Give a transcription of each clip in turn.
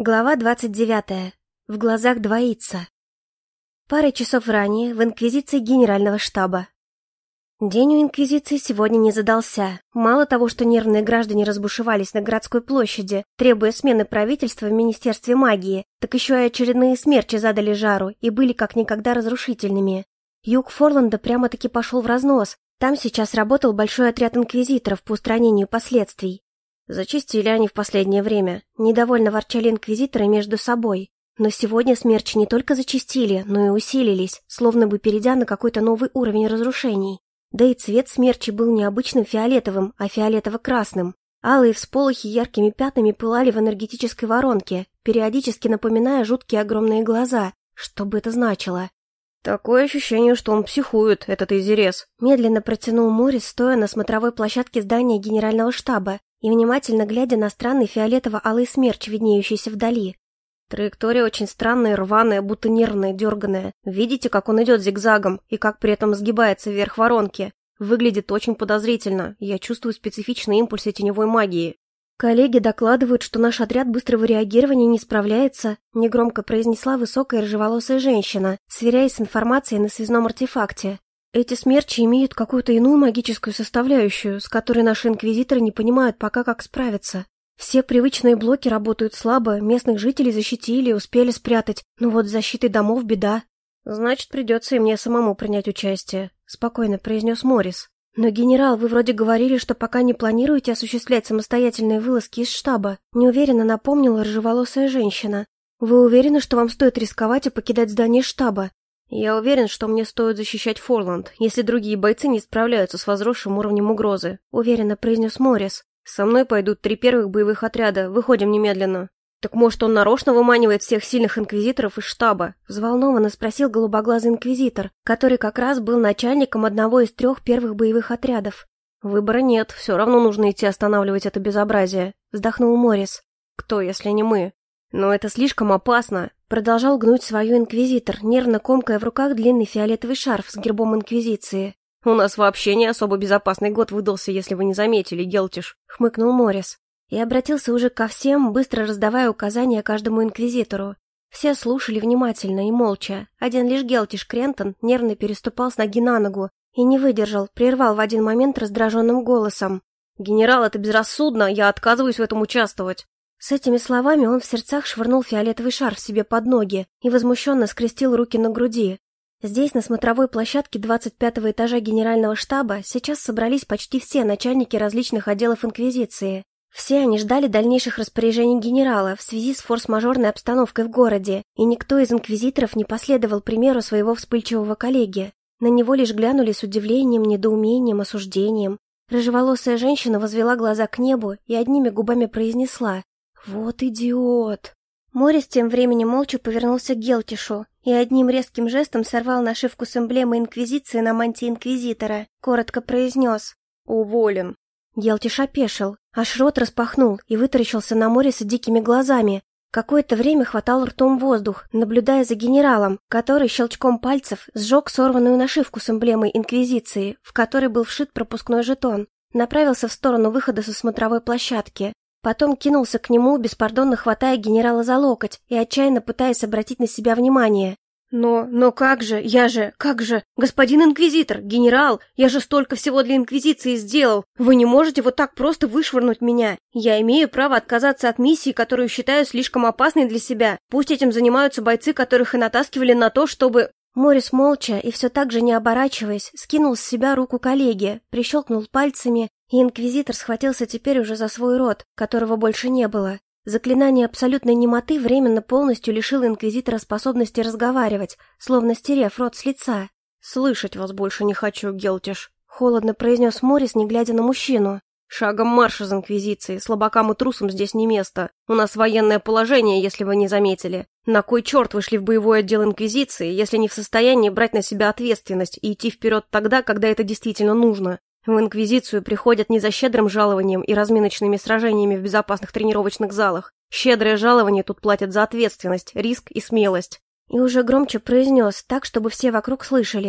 Глава 29. В глазах двоится. Парой часов ранее в Инквизиции Генерального штаба. День у Инквизиции сегодня не задался. Мало того, что нервные граждане разбушевались на городской площади, требуя смены правительства в Министерстве магии, так еще и очередные смерчи задали жару и были как никогда разрушительными. Юг Форланда прямо-таки пошел в разнос. Там сейчас работал большой отряд инквизиторов по устранению последствий. Зачистили они в последнее время. Недовольно ворчали инквизиторы между собой. Но сегодня смерчи не только зачистили, но и усилились, словно бы перейдя на какой-то новый уровень разрушений. Да и цвет смерчи был не обычным фиолетовым, а фиолетово-красным. Алые всполохи яркими пятнами пылали в энергетической воронке, периодически напоминая жуткие огромные глаза. Что бы это значило? «Такое ощущение, что он психует, этот Изерес», — медленно протянул Морис, стоя на смотровой площадке здания Генерального штаба и внимательно глядя на странный фиолетово-алый смерч, виднеющийся вдали. «Траектория очень странная, рваная, будто нервная, дерганая. Видите, как он идет зигзагом и как при этом сгибается вверх воронки? Выглядит очень подозрительно. Я чувствую специфичные импульсы теневой магии». «Коллеги докладывают, что наш отряд быстрого реагирования не справляется», — негромко произнесла высокая рыжеволосая женщина, сверяясь с информацией на связном артефакте. «Эти смерчи имеют какую-то иную магическую составляющую, с которой наши инквизиторы не понимают пока, как справиться. Все привычные блоки работают слабо, местных жителей защитили и успели спрятать, но вот с защитой домов беда». «Значит, придется и мне самому принять участие», — спокойно произнес Морис. «Но, генерал, вы вроде говорили, что пока не планируете осуществлять самостоятельные вылазки из штаба», — неуверенно напомнила рыжеволосая женщина. «Вы уверены, что вам стоит рисковать и покидать здание штаба?» «Я уверен, что мне стоит защищать Форланд, если другие бойцы не справляются с возросшим уровнем угрозы», — уверенно произнес Морис. «Со мной пойдут 3 первых боевых отряда, выходим немедленно». «Так может, он нарочно выманивает всех сильных инквизиторов из штаба?» — взволнованно спросил голубоглазый инквизитор, который как раз был начальником одного из 3 первых боевых отрядов. «Выбора нет, все равно нужно идти останавливать это безобразие», — вздохнул Морис. «Кто, если не мы?» «Но это слишком опасно», — продолжал гнуть свою инквизитор, нервно комкая в руках длинный фиолетовый шарф с гербом инквизиции. «У нас вообще не особо безопасный год выдался, если вы не заметили, Гелтиш», — хмыкнул Морис. И обратился уже ко всем, быстро раздавая указания каждому инквизитору. Все слушали внимательно и молча. Один лишь Гелтиш Крентон нервно переступал с ноги на ногу и не выдержал, прервал в один момент раздраженным голосом. «Генерал, это безрассудно, я отказываюсь в этом участвовать». С этими словами он в сердцах швырнул фиолетовый шарф себе под ноги и возмущенно скрестил руки на груди. Здесь, на смотровой площадке 25-го этажа Генерального штаба, сейчас собрались почти все начальники различных отделов инквизиции. Все они ждали дальнейших распоряжений генерала в связи с форс-мажорной обстановкой в городе, и никто из инквизиторов не последовал примеру своего вспыльчивого коллеги. На него лишь глянули с удивлением, недоумением, осуждением. Рыжеволосая женщина возвела глаза к небу и одними губами произнесла: «Вот идиот!». Морис тем временем молча повернулся к Гелтишу и одним резким жестом сорвал нашивку с эмблемой инквизиции на мантии инквизитора, коротко произнес: «Уволен». Гелтиш опешил, аж рот распахнул и вытаращился на Мориса дикими глазами. Какое-то время хватал ртом воздух, наблюдая за генералом, который щелчком пальцев сжег сорванную нашивку с эмблемой инквизиции, в которой был вшит пропускной жетон, направился в сторону выхода со смотровой площадки. Потом кинулся к нему, беспардонно хватая генерала за локоть и отчаянно пытаясь обратить на себя внимание. Но как же, господин инквизитор, генерал, я же столько всего для инквизиции сделал. Вы не можете вот так просто вышвырнуть меня. Я имею право отказаться от миссии, которую считаю слишком опасной для себя. Пусть этим занимаются бойцы, которых и натаскивали на то, чтобы...» Морис молча и все так же не оборачиваясь, скинул с себя руку коллеги, прищелкнул пальцами, и инквизитор схватился теперь уже за свой рот, которого больше не было. Заклинание абсолютной немоты временно полностью лишило инквизитора способности разговаривать, словно стерев рот с лица. «Слышать вас больше не хочу, Гелтиш», — холодно произнес Морис, не глядя на мужчину. «Шагом марш из инквизиции, слабакам и трусам здесь не место. У нас военное положение, если вы не заметили. На кой черт вы шли в боевой отдел инквизиции, если не в состоянии брать на себя ответственность и идти вперед тогда, когда это действительно нужно? В инквизицию приходят не за щедрым жалованием и разминочными сражениями в безопасных тренировочных залах. Щедрое жалование тут платят за ответственность, риск и смелость». И уже громче произнес, так, чтобы все вокруг слышали: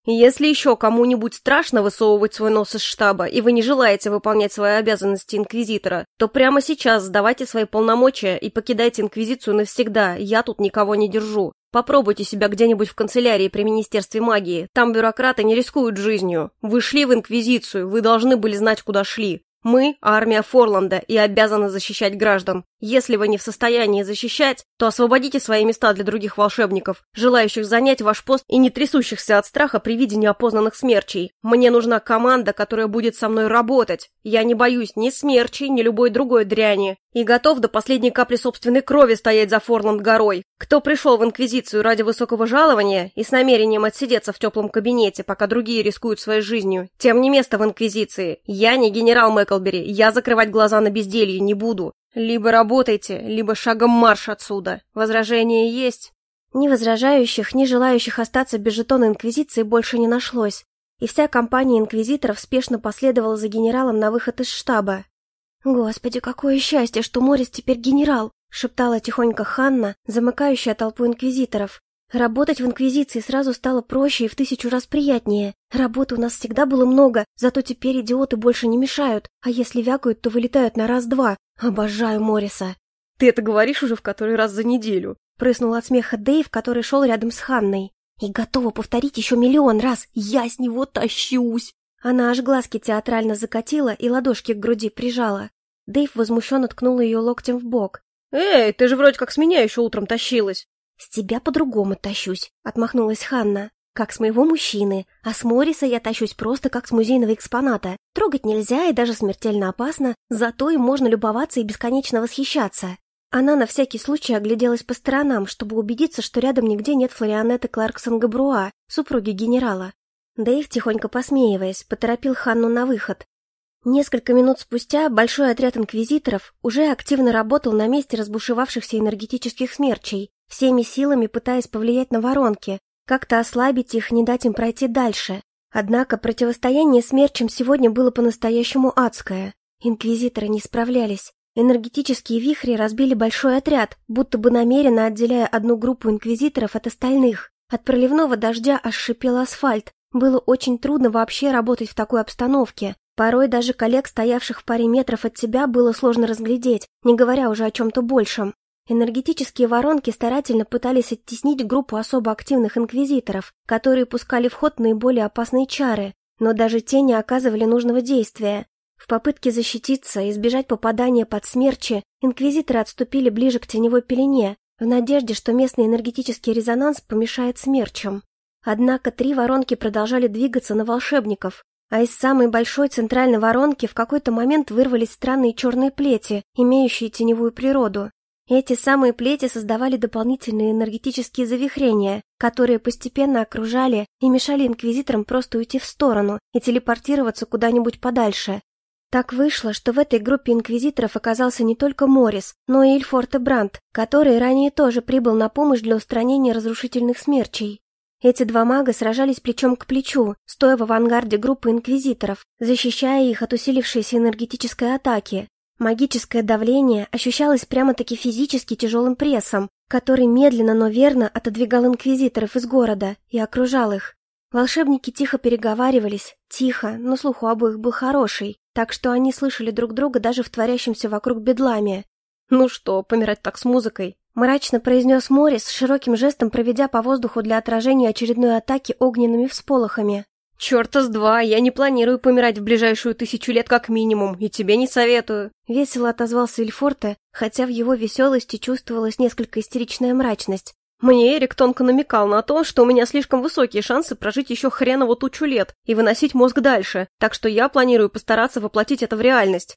Если еще кому-нибудь страшно высовывать свой нос из штаба, и вы не желаете выполнять свои обязанности инквизитора, то прямо сейчас сдавайте свои полномочия и покидайте инквизицию навсегда, я тут никого не держу. Попробуйте себя где-нибудь в канцелярии при Министерстве магии, там бюрократы не рискуют жизнью. Вы шли в инквизицию, вы должны были знать, куда шли. Мы – армия Форланда и обязаны защищать граждан. Если вы не в состоянии защищать, то освободите свои места для других волшебников, желающих занять ваш пост и не трясущихся от страха при виде неопознанных смерчей. Мне нужна команда, которая будет со мной работать. Я не боюсь ни смерчей, ни любой другой дряни. И готов до последней капли собственной крови стоять за Форланд-горой. Кто пришел в Инквизицию ради высокого жалования и с намерением отсидеться в теплом кабинете, пока другие рискуют своей жизнью, тем не место в Инквизиции. Я не генерал Мэклбери, я закрывать глаза на безделье не буду. Либо работайте, либо шагом марш отсюда. Возражения есть?» Ни возражающих, ни желающих остаться без жетона Инквизиции больше не нашлось, и вся компания инквизиторов спешно последовала за генералом на выход из штаба. «Господи, какое счастье, что Моррис теперь генерал!» — шептала тихонько Ханна, замыкающая толпу инквизиторов. «Работать в Инквизиции сразу стало проще и в 1000 раз приятнее. Работы у нас всегда было много, зато теперь идиоты больше не мешают, а если вякают, то вылетают на раз-два. Обожаю Морриса!» «Ты это говоришь уже в который раз за неделю?» — прыснул от смеха Дэйв, который шел рядом с Ханной. «И готова повторить еще миллион раз. Я с него тащусь!» Она аж глазки театрально закатила и ладошки к груди прижала. Дэйв возмущенно ткнул ее локтем в бок. «Эй, ты же вроде как с меня еще утром тащилась!» «С тебя по-другому тащусь», — отмахнулась Ханна. «Как с моего мужчины, а с Морриса я тащусь просто как с музейного экспоната. Трогать нельзя и даже смертельно опасно, зато им можно любоваться и бесконечно восхищаться». Она на всякий случай огляделась по сторонам, чтобы убедиться, что рядом нигде нет Флорианетты Кларксон-Габруа, супруги генерала. Дэйв, тихонько посмеиваясь, поторопил Ханну на выход. Несколько минут спустя большой отряд инквизиторов уже активно работал на месте разбушевавшихся энергетических смерчей, всеми силами пытаясь повлиять на воронки, как-то ослабить их, не дать им пройти дальше. Однако противостояние смерчам сегодня было по-настоящему адское. Инквизиторы не справлялись. Энергетические вихри разбили большой отряд, будто бы намеренно отделяя одну группу инквизиторов от остальных. От проливного дождя аж шипел асфальт. Было очень трудно вообще работать в такой обстановке. Порой даже коллег, стоявших в паре метров от тебя, было сложно разглядеть, не говоря уже о чем-то большем. Энергетические воронки старательно пытались оттеснить группу особо активных инквизиторов, которые пускали в ход наиболее опасные чары, но даже те не оказывали нужного действия. В попытке защититься и избежать попадания под смерчи, инквизиторы отступили ближе к теневой пелене, в надежде, что местный энергетический резонанс помешает смерчам. Однако 3 воронки продолжали двигаться на волшебников, а из самой большой центральной воронки в какой-то момент вырвались странные черные плети, имеющие теневую природу. Эти самые плети создавали дополнительные энергетические завихрения, которые постепенно окружали и мешали инквизиторам просто уйти в сторону и телепортироваться куда-нибудь подальше. Так вышло, что в этой группе инквизиторов оказался не только Моррис, но и Ильфорте Брандт, который ранее тоже прибыл на помощь для устранения разрушительных смерчей. Эти 2 мага сражались плечом к плечу, стоя в авангарде группы инквизиторов, защищая их от усилившейся энергетической атаки. Магическое давление ощущалось прямо-таки физически тяжелым прессом, который медленно, но верно отодвигал инквизиторов из города и окружал их. Волшебники тихо переговаривались, тихо, но слух у обоих был хороший, так что они слышали друг друга даже в творящемся вокруг бедламе. «Ну что, помирать так с музыкой?» — мрачно произнес Моррис, широким жестом проведя по воздуху для отражения очередной атаки огненными всполохами. «Чёрта с два, я не планирую помирать в ближайшую 1000 лет как минимум, и тебе не советую!» Весело отозвался Ильфорте, хотя в его веселости чувствовалась несколько истеричная мрачность. «Мне Эрик тонко намекал на то, что у меня слишком высокие шансы прожить еще хреново 1000 лет и выносить мозг дальше, так что я планирую постараться воплотить это в реальность.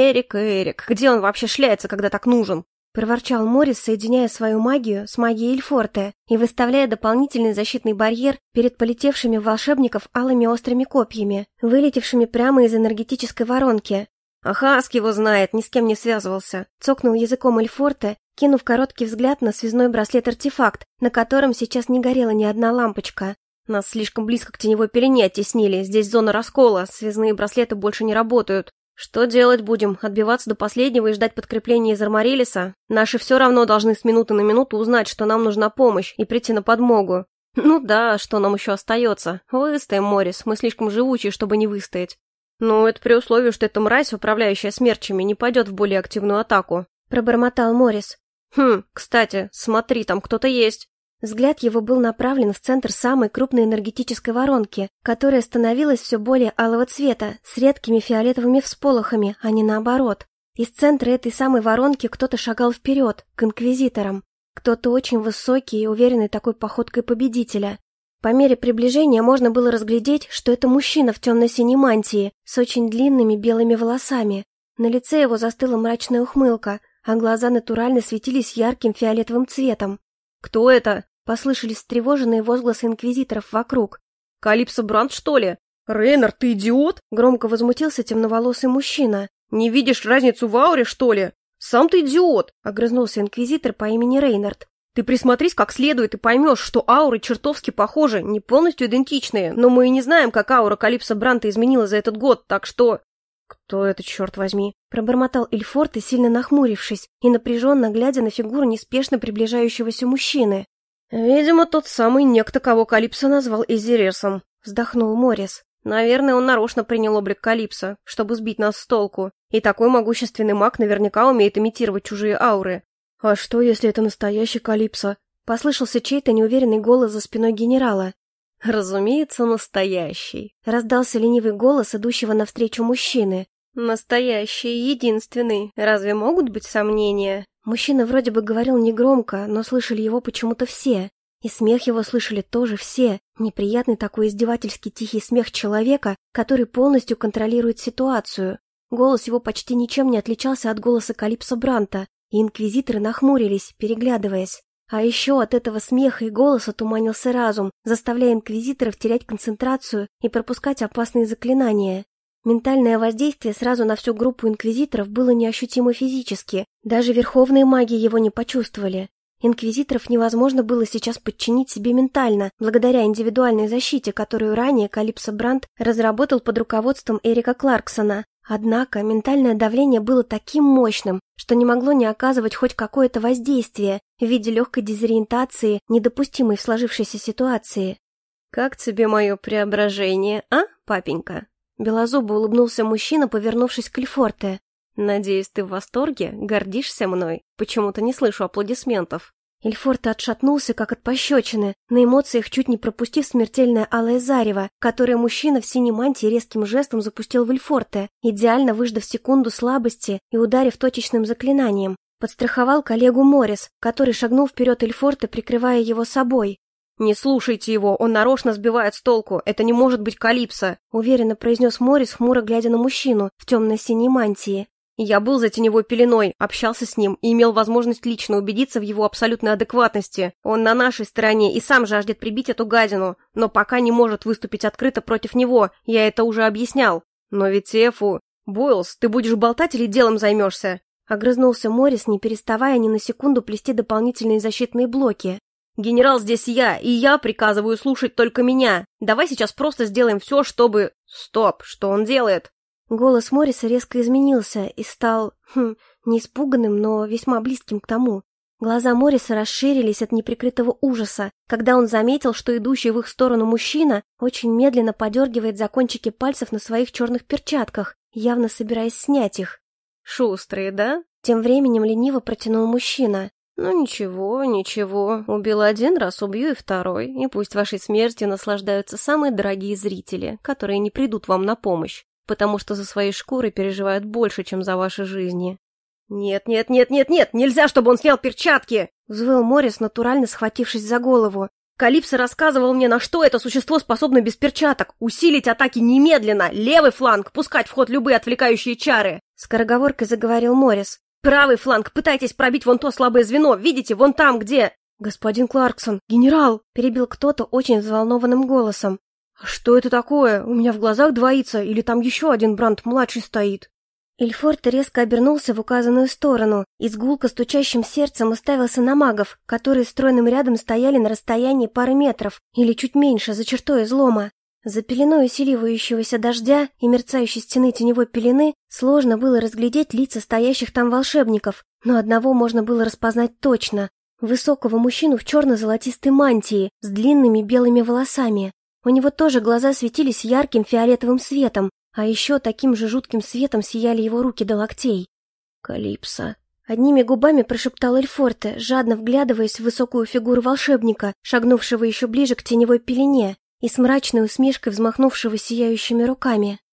Эрик, где он вообще шляется, когда так нужен?» — проворчал Моррис, соединяя свою магию с магией Ильфорте и выставляя дополнительный защитный барьер перед полетевшими в волшебников алыми острыми копьями, вылетевшими прямо из энергетической воронки. «Ахаск его знает, ни с кем не связывался», — цокнул языком Ильфорте, кинув короткий взгляд на связной браслет-артефакт, на котором сейчас не горела ни одна лампочка. «Нас слишком близко к теневой пелене оттеснили, здесь зона раскола, связные браслеты больше не работают. Что делать будем? Отбиваться до последнего и ждать подкрепления из Армарелиса? Наши все равно должны с минуты на минуту узнать, что нам нужна помощь, и прийти на подмогу». Ну да, что нам еще остается? Выстоим, Моррис, мы слишком живучие, чтобы не выстоять. Ну, это при условии, что эта мразь, управляющая смерчами, не пойдет в более активную атаку. Пробормотал Моррис. Кстати, смотри, там кто-то есть. Взгляд его был направлен в центр самой крупной энергетической воронки, которая становилась все более алого цвета, с редкими фиолетовыми всполохами, а не наоборот. Из центра этой самой воронки кто-то шагал вперед, к инквизиторам. Кто-то очень высокий и уверенный такой походкой победителя. По мере приближения можно было разглядеть, что это мужчина в темно-синей мантии, с очень длинными белыми волосами. На лице его застыла мрачная ухмылка, а глаза натурально светились ярким фиолетовым цветом. «Кто это?» — послышались встревоженные возгласы инквизиторов вокруг. «Калипсо Брандт, что ли? Рейнар, ты идиот?» — громко возмутился темноволосый мужчина. «Не видишь разницу в ауре, что ли? Сам ты идиот!» — огрызнулся инквизитор по имени Рейнард. «Ты присмотрись как следует и поймешь, что ауры чертовски похожи, не полностью идентичные, но мы и не знаем, как аура Калипсо Брандта изменилась за этот год, так что...» «Кто это, черт возьми?» — пробормотал Ильфорт и сильно нахмурившись, и напряженно глядя на фигуру неспешно приближающегося мужчины. «Видимо, тот самый некто, кого Калипсо назвал Изересом», — вздохнул Моррис. «Наверное, он нарочно принял облик Калипсо, чтобы сбить нас с толку, и такой могущественный маг наверняка умеет имитировать чужие ауры». «А что, если это настоящий Калипсо?» — послышался чей-то неуверенный голос за спиной генерала. «Разумеется, настоящий», — раздался ленивый голос идущего навстречу мужчины. «Настоящий, единственный. Разве могут быть сомнения?» Мужчина вроде бы говорил негромко, но слышали его почему-то все. И смех его слышали тоже все. Неприятный такой издевательский тихий смех человека, который полностью контролирует ситуацию. Голос его почти ничем не отличался от голоса Калипсо Брандта, и инквизиторы нахмурились, переглядываясь. А еще от этого смеха и голоса туманился разум, заставляя инквизиторов терять концентрацию и пропускать опасные заклинания. Ментальное воздействие сразу на всю группу инквизиторов было неощутимо физически, даже верховные маги его не почувствовали. Инквизиторов невозможно было сейчас подчинить себе ментально, благодаря индивидуальной защите, которую ранее Калипсо Брандт разработал под руководством Эрика Кларксона. Однако ментальное давление было таким мощным, что не могло не оказывать хоть какое-то воздействие в виде легкой дезориентации, недопустимой в сложившейся ситуации. «Как тебе мое преображение, а, папенька?» Белозубо улыбнулся мужчина, повернувшись к Ильфорте. «Надеюсь, ты в восторге? Гордишься мной? Почему-то не слышу аплодисментов». Ильфорте отшатнулся, как от пощечины, на эмоциях чуть не пропустив смертельное алое зарево, которое мужчина в синей мантии резким жестом запустил в Ильфорте, идеально выждав секунду слабости и ударив точечным заклинанием. Подстраховал коллегу Моррис, который шагнул вперед Ильфорте, прикрывая его собой. «Не слушайте его, он нарочно сбивает с толку, это не может быть Калипсо», уверенно произнес Моррис, хмуро глядя на мужчину в темно-синей мантии. «Я был за теневой пеленой, общался с ним и имел возможность лично убедиться в его абсолютной адекватности. Он на нашей стороне и сам жаждет прибить эту гадину, но пока не может выступить открыто против него, я это уже объяснял. Но ведь Эфу... Бойлс, ты будешь болтать или делом займешься?» Огрызнулся Моррис, не переставая ни на секунду плести дополнительные защитные блоки. «Генерал здесь я, и я приказываю слушать только меня. Давай сейчас просто сделаем все, чтобы...» «Стоп, что он делает?» Голос Морриса резко изменился и стал, не испуганным, но весьма близким к тому. Глаза Морриса расширились от неприкрытого ужаса, когда он заметил, что идущий в их сторону мужчина очень медленно подергивает за кончики пальцев на своих черных перчатках, явно собираясь снять их. «Шустрый, да?» Тем временем лениво протянул мужчина. «Ну ничего, ничего. Убил один раз, убью и второй. И пусть вашей смертью наслаждаются самые дорогие зрители, которые не придут вам на помощь, потому что за своей шкурой переживают больше, чем за ваши жизни». «Нет, нет, нет, нет, нет! Нельзя, чтобы он снял перчатки!» Взвыл Моррис, натурально схватившись за голову. «Калипсо рассказывал мне, на что это существо способно без перчаток. Усилить атаки немедленно! Левый фланг! Пускать в ход любые отвлекающие чары!» Скороговоркой заговорил Моррис. «Правый фланг! Пытайтесь пробить вон то слабое звено! Видите, вон там, где...» «Господин Кларксон! Генерал!» — перебил кто-то очень взволнованным голосом. «Что это такое? У меня в глазах двоится, или там еще один Брандт-младший стоит?» Ильфорте резко обернулся в указанную сторону и с гулко стучащим сердцем уставился на магов, которые стройным рядом стояли на расстоянии пары метров или чуть меньше за чертой излома. За пеленой усиливающегося дождя и мерцающей стены теневой пелены сложно было разглядеть лица стоящих там волшебников, но одного можно было распознать точно. Высокого мужчину в черно-золотистой мантии с длинными белыми волосами. У него тоже глаза светились ярким фиолетовым светом, а еще таким же жутким светом сияли его руки до локтей. «Калипсо», — одними губами прошептал Эльфорте, жадно вглядываясь в высокую фигуру волшебника, шагнувшего еще ближе к теневой пелене и с мрачной усмешкой взмахнувшего сияющими руками.